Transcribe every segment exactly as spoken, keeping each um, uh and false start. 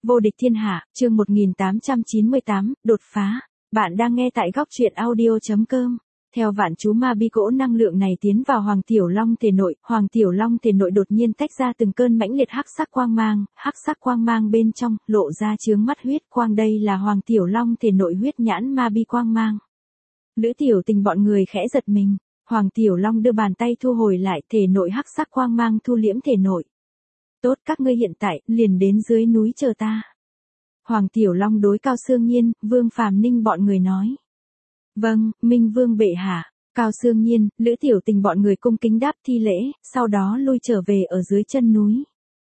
Vô địch thiên hạ, chương một nghìn tám trăm chín mươi tám, đột phá. Bạn đang nghe tại góc truyện audio.com. Theo vạn chú ma bi cỗ năng lượng này tiến vào Hoàng Tiểu Long thể nội, Hoàng Tiểu Long thể nội đột nhiên tách ra từng cơn mãnh liệt hắc sắc quang mang, hắc sắc quang mang bên trong, lộ ra chướng mắt huyết quang, đây là Hoàng Tiểu Long thể nội huyết nhãn ma bi quang mang. Lữ Tiểu Tình bọn người khẽ giật mình, Hoàng Tiểu Long đưa bàn tay thu hồi lại, thể nội hắc sắc quang mang thu liễm thể nội. Tốt, các ngươi hiện tại, liền đến dưới núi chờ ta. Hoàng Tiểu Long đối Cao Xương Nhiên, Vương Phàm Ninh bọn người nói. Vâng, Minh Vương bệ hạ. Cao Xương Nhiên, Lữ Tiểu Tình bọn người cung kính đáp thi lễ, sau đó lui trở về ở dưới chân núi.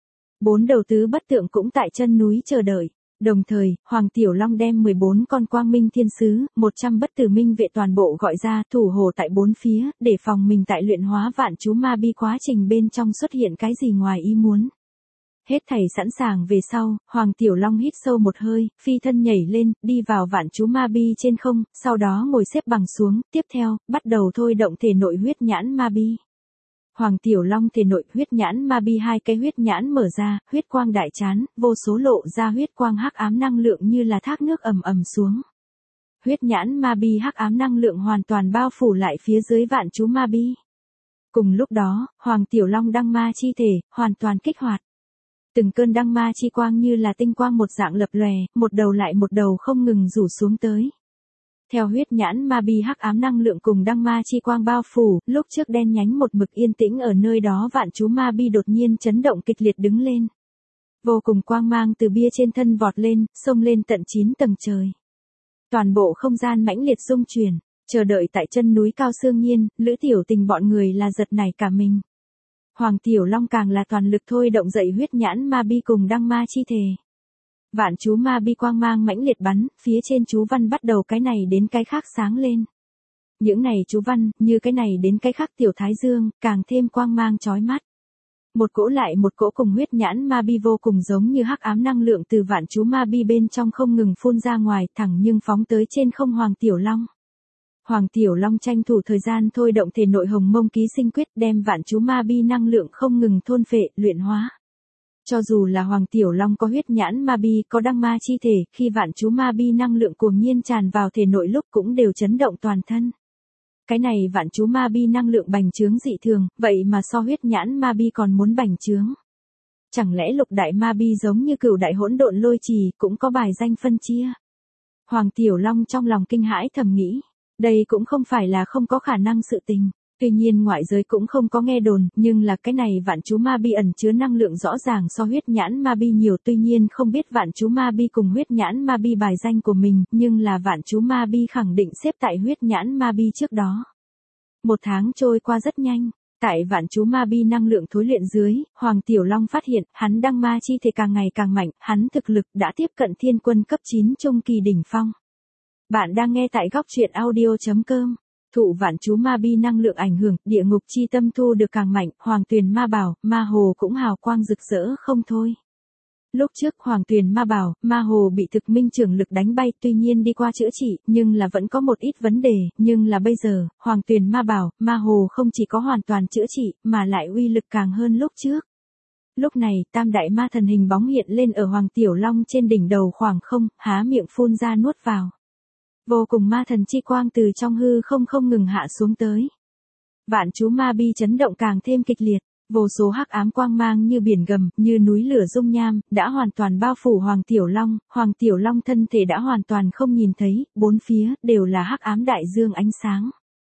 Bốn đầu tứ bất tượng cũng tại chân núi chờ đợi. Đồng thời, Hoàng Tiểu Long đem mười bốn con quang minh thiên sứ, một trăm bất tử minh vệ toàn bộ gọi ra, thủ hộ tại bốn phía, để phòng mình tại luyện hóa vạn chú ma bi quá trình bên trong xuất hiện cái gì ngoài ý muốn. Hết thảy sẵn sàng về sau, Hoàng Tiểu Long hít sâu một hơi, phi thân nhảy lên, đi vào vạn chú ma bi trên không, sau đó ngồi xếp bằng xuống, tiếp theo, bắt đầu thôi động thể nội huyết nhãn ma bi. Hoàng Tiểu Long thể nội huyết nhãn ma bi hai cái huyết nhãn mở ra, huyết quang đại chán, vô số lộ ra huyết quang hắc ám năng lượng như là thác nước ầm ầm xuống. Huyết nhãn ma bi hắc ám năng lượng hoàn toàn bao phủ lại phía dưới vạn chú ma bi. Cùng lúc đó, Hoàng Tiểu Long đăng ma chi thể, hoàn toàn kích hoạt. Từng cơn đăng ma chi quang như là tinh quang một dạng lập lòe, một đầu lại một đầu không ngừng rủ xuống tới. Theo huyết nhãn ma bi hắc ám năng lượng cùng đăng ma chi quang bao phủ, lúc trước đen nhánh một mực yên tĩnh ở nơi đó vạn chú ma bi đột nhiên chấn động kịch liệt đứng lên. Vô cùng quang mang từ bia trên thân vọt lên, xông lên tận chín tầng trời. Toàn bộ không gian mãnh liệt rung chuyển, chờ đợi tại chân núi Cao Xương Nhiên, Lữ Tiểu Tình bọn người là giật nảy cả mình. Hoàng Tiểu Long càng là toàn lực thôi động dậy huyết nhãn ma bi cùng đăng ma chi thể. Vạn chú ma bi quang mang mãnh liệt bắn, phía trên chú văn bắt đầu cái này đến cái khác sáng lên. Những này chú văn, như cái này đến cái khác tiểu thái dương, càng thêm quang mang chói mắt. Một cỗ lại một cỗ cùng huyết nhãn ma bi vô cùng giống như hắc ám năng lượng từ vạn chú ma bi bên trong không ngừng phun ra ngoài, thẳng nhưng phóng tới trên không Hoàng Tiểu Long. Hoàng Tiểu Long tranh thủ thời gian thôi động thể nội hồng mông ký sinh quyết đem vạn chú ma bi năng lượng không ngừng thôn phệ, luyện hóa. Cho dù là Hoàng Tiểu Long có huyết nhãn ma bi, có đăng ma chi thể, khi vạn chú ma bi năng lượng cuồng nhiên tràn vào thể nội lúc cũng đều chấn động toàn thân. Cái này vạn chú ma bi năng lượng bành trướng dị thường, vậy mà so huyết nhãn ma bi còn muốn bành trướng. Chẳng lẽ lục đại ma bi giống như cửu đại hỗn độn lôi trì cũng có bài danh phân chia? Hoàng Tiểu Long trong lòng kinh hãi thầm nghĩ. Đây cũng không phải là không có khả năng sự tình. Tuy nhiên ngoại giới cũng không có nghe đồn, nhưng là cái này vạn chú ma bi ẩn chứa năng lượng rõ ràng so huyết nhãn ma bi nhiều, tuy nhiên không biết vạn chú ma bi cùng huyết nhãn ma bi bài danh của mình, nhưng là vạn chú ma bi khẳng định xếp tại huyết nhãn ma bi trước đó. Một tháng trôi qua rất nhanh, tại vạn chú ma bi năng lượng thối luyện dưới, Hoàng Tiểu Long phát hiện, hắn đăng ma chi thể càng ngày càng mạnh, hắn thực lực đã tiếp cận thiên quân cấp chín trung kỳ đỉnh phong. Bạn đang nghe tại góc truyện audio.com. Thụ vạn chú ma bi năng lượng ảnh hưởng, địa ngục chi tâm thu được càng mạnh, Hoàng Tuyền ma bảo, ma hồ cũng hào quang rực rỡ không thôi. Lúc trước Hoàng Tuyền ma bảo, ma hồ bị thực minh trưởng lực đánh bay, tuy nhiên đi qua chữa trị, nhưng là vẫn có một ít vấn đề, nhưng là bây giờ, Hoàng Tuyền ma bảo, ma hồ không chỉ có hoàn toàn chữa trị, mà lại uy lực càng hơn lúc trước. Lúc này, tam đại ma thần hình bóng hiện lên ở Hoàng Tiểu Long trên đỉnh đầu khoảng không, há miệng phun ra nuốt vào. Vô cùng ma thần chi quang từ trong hư không không ngừng hạ xuống tới. Vạn chú ma bi chấn động càng thêm kịch liệt, vô số hắc ám quang mang như biển gầm, như núi lửa dung nham, đã hoàn toàn bao phủ Hoàng Tiểu Long, Hoàng Tiểu Long thân thể đã hoàn toàn không nhìn thấy, bốn phía, đều là hắc ám đại dương ánh sáng.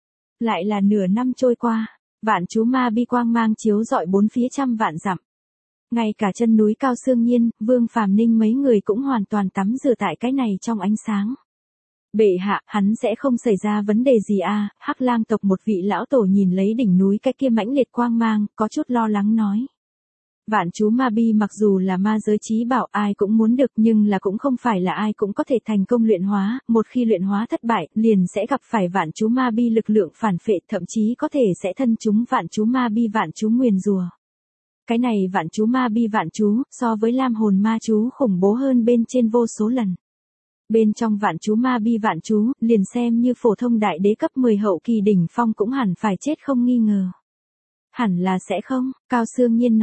Lại là nửa năm trôi qua, vạn chú ma bi quang mang chiếu rọi bốn phía trăm vạn dặm. Ngay cả chân núi Cao Xương Nhiên, Vương Phàm Ninh mấy người cũng hoàn toàn tắm rửa tại cái này trong ánh sáng. Bệ hạ, hắn sẽ không xảy ra vấn đề gì à, Hắc Lang tộc một vị lão tổ nhìn lấy đỉnh núi cái kia mãnh liệt quang mang, có chút lo lắng nói. Vạn chú ma bi mặc dù là ma giới chí bảo ai cũng muốn được nhưng là cũng không phải là ai cũng có thể thành công luyện hóa, một khi luyện hóa thất bại, liền sẽ gặp phải vạn chú ma bi lực lượng phản phệ, thậm chí có thể sẽ thân chúng vạn chú ma bi vạn chú nguyền rùa. Cái này vạn chú ma bi vạn chú, so với lam hồn ma chú khủng bố hơn bên trên vô số lần. Bên trong vạn chú ma bi vạn chú, liền xem như phổ thông đại đế cấp mười hậu kỳ đỉnh phong cũng hẳn phải chết không nghi ngờ. Hẳn là sẽ không, Cao Xương Nhiên nói,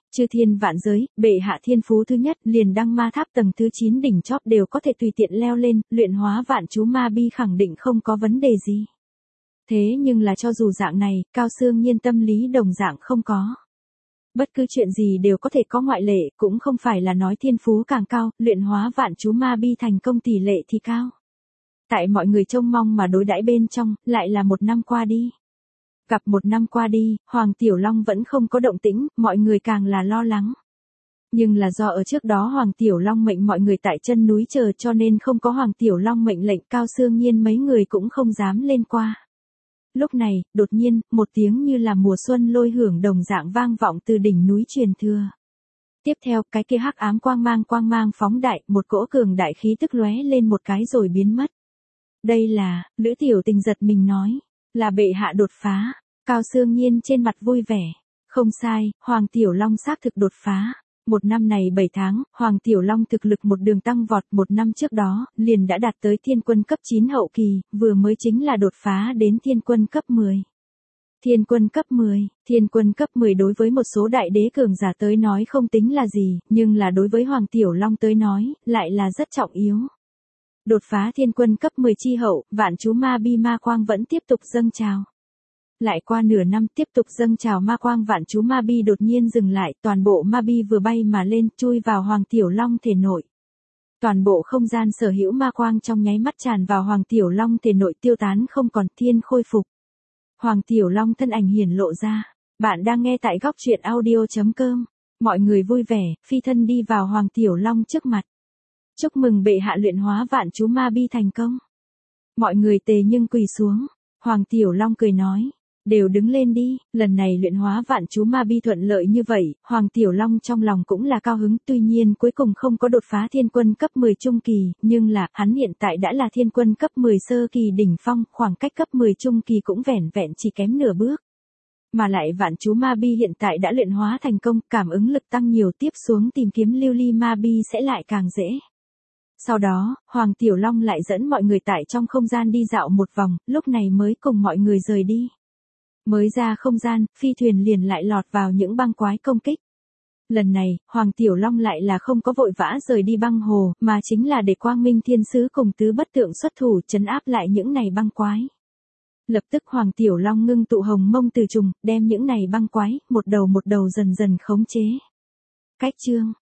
Chư thiên vạn giới, bệ hạ thiên phú thứ nhất, liền đăng ma tháp tầng thứ chín đỉnh chóp đều có thể tùy tiện leo lên, luyện hóa vạn chú ma bi khẳng định không có vấn đề gì. Thế nhưng là cho dù dạng này, Cao Xương Nhiên tâm lý đồng dạng không có. Bất cứ chuyện gì đều có thể có ngoại lệ, cũng không phải là nói thiên phú càng cao, luyện hóa vạn chú ma bi thành công tỷ lệ thì cao. Tại mọi người trông mong mà đối đãi bên trong, lại là một năm qua đi. Gặp một năm qua đi, Hoàng Tiểu Long vẫn không có động tĩnh, mọi người càng là lo lắng. Nhưng là do ở trước đó Hoàng Tiểu Long mệnh mọi người tại chân núi chờ cho nên không có Hoàng Tiểu Long mệnh lệnh, Cao Xương Nhiên mấy người cũng không dám lên qua. Lúc này, đột nhiên, một tiếng như là mùa xuân lôi hưởng đồng dạng vang vọng từ đỉnh núi truyền thừa. Tiếp theo, cái kia hắc ám quang mang quang mang phóng đại, một cỗ cường đại khí tức lóe lên một cái rồi biến mất. Đây là, Lữ Tiểu Tình giật mình nói, là bệ hạ đột phá. Cao Xương Nhiên trên mặt vui vẻ. Không sai, Hoàng Tiểu Long xác thực đột phá. Một năm này bảy tháng, Hoàng Tiểu Long thực lực một đường tăng vọt, một năm trước đó, liền đã đạt tới thiên quân cấp chín hậu kỳ, vừa mới chính là đột phá đến thiên quân cấp mười. Thiên quân cấp mười, thiên quân cấp mười đối với một số đại đế cường giả tới nói không tính là gì, nhưng là đối với Hoàng Tiểu Long tới nói, lại là rất trọng yếu. Đột phá thiên quân cấp mười chi hậu, vạn chú ma bi ma quang vẫn tiếp tục dâng trào. Lại qua nửa năm tiếp tục dâng trào ma quang vạn chú ma bi đột nhiên dừng lại, toàn bộ ma bi vừa bay mà lên, chui vào Hoàng Tiểu Long thể nội. Toàn bộ không gian sở hữu ma quang trong nháy mắt tràn vào Hoàng Tiểu Long thể nội tiêu tán không còn, thiên khôi phục. Hoàng Tiểu Long thân ảnh hiển lộ ra. Bạn đang nghe tại góc truyện audio chấm com. Mọi người vui vẻ, phi thân đi vào Hoàng Tiểu Long trước mặt. Chúc mừng bệ hạ luyện hóa vạn chú ma bi thành công. Mọi người tề nhưng quỳ xuống. Hoàng Tiểu Long cười nói. Đều đứng lên đi, lần này luyện hóa vạn chú ma bi thuận lợi như vậy, Hoàng Tiểu Long trong lòng cũng là cao hứng, tuy nhiên cuối cùng không có đột phá thiên quân cấp mười trung kỳ, nhưng là, hắn hiện tại đã là thiên quân cấp mười sơ kỳ đỉnh phong, khoảng cách cấp mười trung kỳ cũng vẻn vẹn chỉ kém nửa bước. Mà lại vạn chú ma bi hiện tại đã luyện hóa thành công, cảm ứng lực tăng nhiều, tiếp xuống tìm kiếm lưu ly ma bi sẽ lại càng dễ. Sau đó, Hoàng Tiểu Long lại dẫn mọi người tại trong không gian đi dạo một vòng, lúc này mới cùng mọi người rời đi. Mới ra không gian, phi thuyền liền lại lọt vào những băng quái công kích. Lần này, Hoàng Tiểu Long lại là không có vội vã rời đi băng hồ, mà chính là để Quang Minh Thiên Sứ cùng tứ bất tượng xuất thủ trấn áp lại những này băng quái. Lập tức Hoàng Tiểu Long ngưng tụ hồng mông từ trùng, đem những này băng quái, một đầu một đầu dần dần khống chế. Cách chương,